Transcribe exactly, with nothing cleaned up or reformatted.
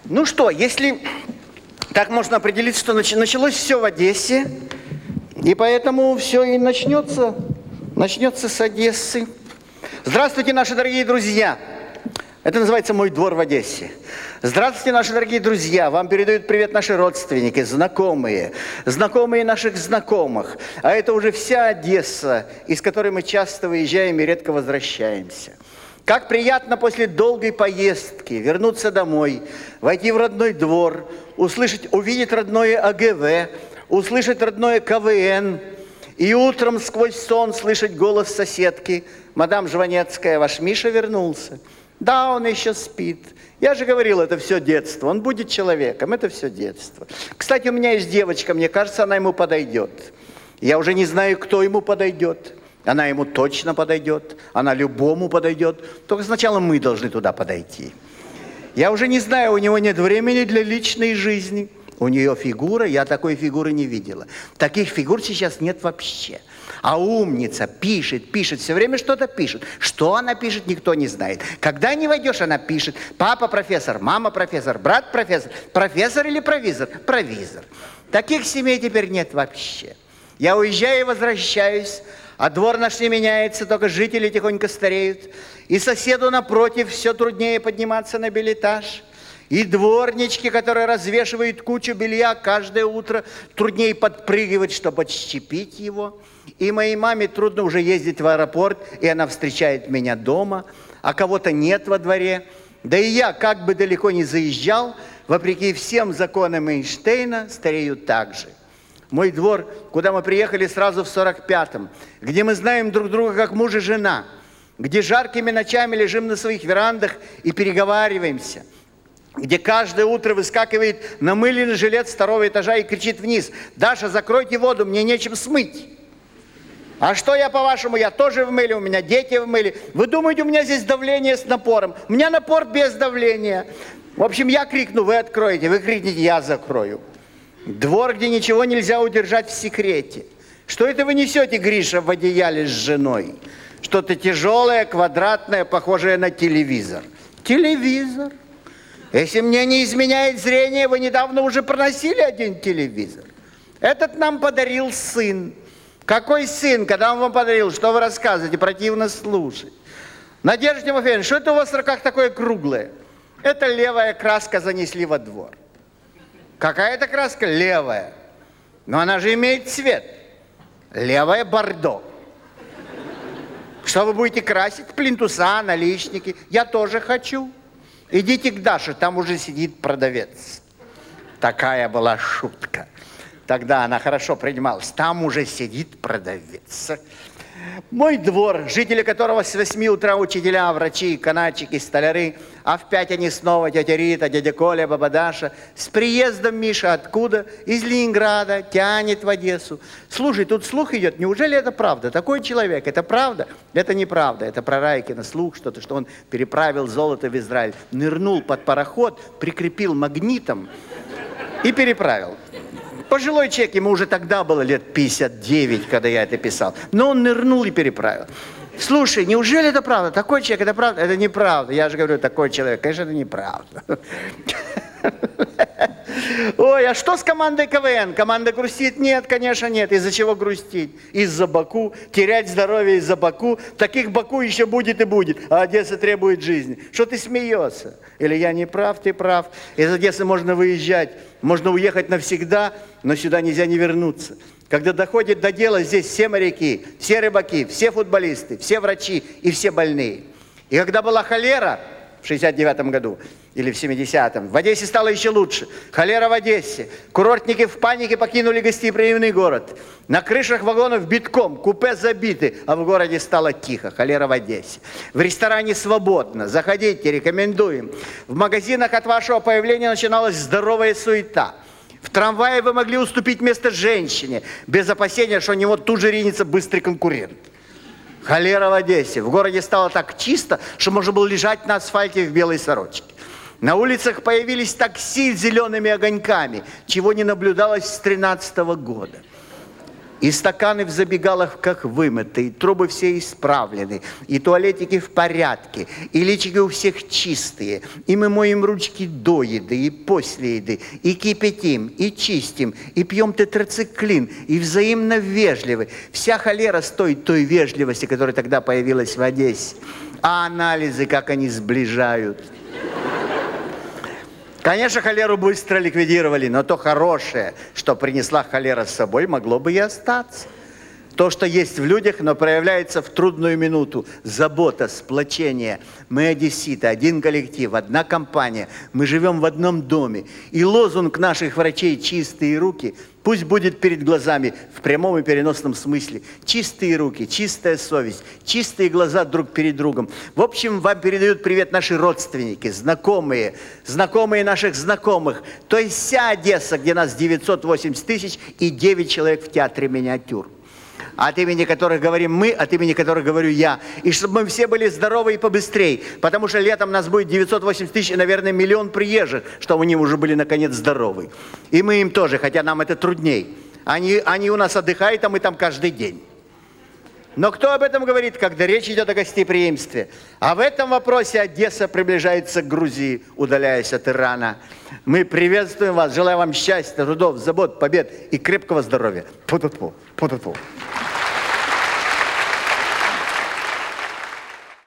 Ну что, если так можно определить, что началось все в Одессе, и поэтому все и начнется, начнется с Одессы. Здравствуйте, наши дорогие друзья! Это называется «Мой двор в Одессе». Здравствуйте, наши дорогие друзья! Вам передают привет наши родственники, знакомые, знакомые наших знакомых. А это уже вся Одесса, из которой мы часто выезжаем и редко возвращаемся. Как приятно после долгой поездки вернуться домой, войти в родной двор, услышать, увидеть родное А Гэ Вэ, услышать родное Ка Вэ Эн, и утром сквозь сон слышать голос соседки: «Мадам Жванецкая, ваш Миша вернулся». Да, он еще спит. Я же говорил, это все детство. Он будет человеком, это все детство. Кстати, у меня есть девочка, мне кажется, она ему подойдет. Я уже не знаю, кто ему подойдет. Она ему точно подойдет, она любому подойдет. Только сначала мы должны туда подойти. Я уже не знаю, у него нет времени для личной жизни. У нее фигура, я такой фигуры не видела. Таких фигур сейчас нет вообще. А умница, пишет, пишет, все время что-то пишет. Что она пишет, никто не знает. Когда не войдешь, она пишет: папа профессор, мама профессор, брат профессор. Профессор или провизор? Провизор. Таких семей теперь нет вообще. Я уезжаю и возвращаюсь, а двор наш не меняется, только жители тихонько стареют. И соседу напротив все труднее подниматься на белэтаж. И дворнички, которые развешивают кучу белья каждое утро, труднее подпрыгивать, чтобы отщепить его. И моей маме трудно уже ездить в аэропорт, и она встречает меня дома, а кого-то нет во дворе. Да и я, как бы далеко не заезжал, вопреки всем законам Эйнштейна, старею так же. Мой двор, куда мы приехали сразу в сорок пятом, где мы знаем друг друга как муж и жена, где жаркими ночами лежим на своих верандах и переговариваемся, где каждое утро выскакивает намыленный жилет с второго этажа и кричит вниз: «Даша, закройте воду, мне нечем смыть». А что я, по-вашему, я тоже в мыле, у меня дети в мыле. Вы думаете, у меня здесь давление с напором? У меня напор без давления. В общем, я крикну, вы откроете, вы крикните, я закрою. Двор, где ничего нельзя удержать в секрете. Что это вы несете, Гриша, в одеяле с женой? Что-то тяжелое, квадратное, похожее на телевизор. Телевизор? Если мне не изменяет зрение, вы недавно уже проносили один телевизор. Этот нам подарил сын. Какой сын, когда он вам подарил? Что вы рассказываете? Противно слушать. Надежда Тимофеевна, что это у вас в руках такое круглое? Это левая краска занесли во двор. Какая это краска? Левая. Но она же имеет цвет. Левая бордо. Что вы будете красить? Плинтуса, наличники. Я тоже хочу. Идите к Даше, там уже сидит продавец. Такая была шутка. Тогда она хорошо принималась. Там уже сидит продавец. Мой двор, жители которого с восьми утра учителя, врачи, канатчики, столяры, а в пять они снова тетя Рита, дядя Коля, баба Даша. С приездом Миша откуда? Из Ленинграда, тянет в Одессу. Слушай, тут слух идет, неужели это правда? Такой человек, это правда? Это неправда, это про Райкина слух, что-то, что он переправил золото в Израиль, нырнул под пароход, прикрепил магнитом и переправил. Пожилой человек, ему уже тогда было лет пятьдесят девять, когда я это писал. Но он нырнул и переправил. Слушай, неужели это правда? Такой человек, это правда? Это неправда. Я же говорю, такой человек. Конечно, это неправда. Ой, а что с командой Ка Вэ Эн? Команда грустит? Нет, конечно, нет. Из-за чего грустить? Из-за Баку. Терять здоровье из-за Баку. Таких Баку еще будет и будет. А Одесса требует жизни. Что ты смеешься? Или я не прав, ты прав. Из Одессы можно выезжать. Можно уехать навсегда, но сюда нельзя не вернуться. Когда доходит до дела, здесь все моряки, все рыбаки, все футболисты, все врачи и все больные. И когда была холера в шестьдесят девятом году или в семидесятом, в Одессе стало еще лучше. Холера в Одессе. Курортники в панике покинули гостеприимный город. На крышах вагонов битком, купе забиты, а в городе стало тихо. Холера в Одессе. В ресторане свободно. Заходите, рекомендуем. В магазинах от вашего появления начиналась здоровая суета. В трамвае вы могли уступить место женщине, без опасения, что у него тут же ринется быстрый конкурент. Холера в Одессе. В городе стало так чисто, что можно было лежать на асфальте в белой сорочке. На улицах появились такси с зелеными огоньками, чего не наблюдалось с тринадцатого года. И стаканы в забегаловках вымыты, и трубы все исправлены, и туалетики в порядке, и личики у всех чистые, и мы моем ручки до еды и после еды, и кипятим, и чистим, и пьем тетрациклин, и взаимно вежливы. Вся холера стоит той вежливости, которая тогда появилась в Одессе. А анализы, как они сближают. Конечно, холеру быстро ликвидировали, но то хорошее, что принесла холера с собой, могло бы и остаться. То, что есть в людях, но проявляется в трудную минуту. Забота, сплочение. Мы одесситы, один коллектив, одна компания. Мы живем в одном доме. И лозунг наших врачей «Чистые руки» пусть будет перед глазами в прямом и переносном смысле. Чистые руки, чистая совесть, чистые глаза друг перед другом. В общем, вам передают привет наши родственники, знакомые, знакомые наших знакомых. То есть вся Одесса, где нас девятьсот восемьдесят тысяч и девять человек в театре «Миниатюр». От имени которых говорим мы, от имени которых говорю я. И чтобы мы все были здоровы и побыстрее. Потому что летом нас будет девятьсот восемьдесят тысяч и, наверное, миллион приезжих, чтобы они уже были, наконец, здоровы. И мы им тоже, хотя нам это трудней. Они, они у нас отдыхают, а мы там каждый день. Но кто об этом говорит, когда речь идет о гостеприимстве? А в этом вопросе Одесса приближается к Грузии, удаляясь от Ирана. Мы приветствуем вас, желаем вам счастья, трудов, забот, побед и крепкого здоровья. Пу-пу-пу, пу-пу-пу.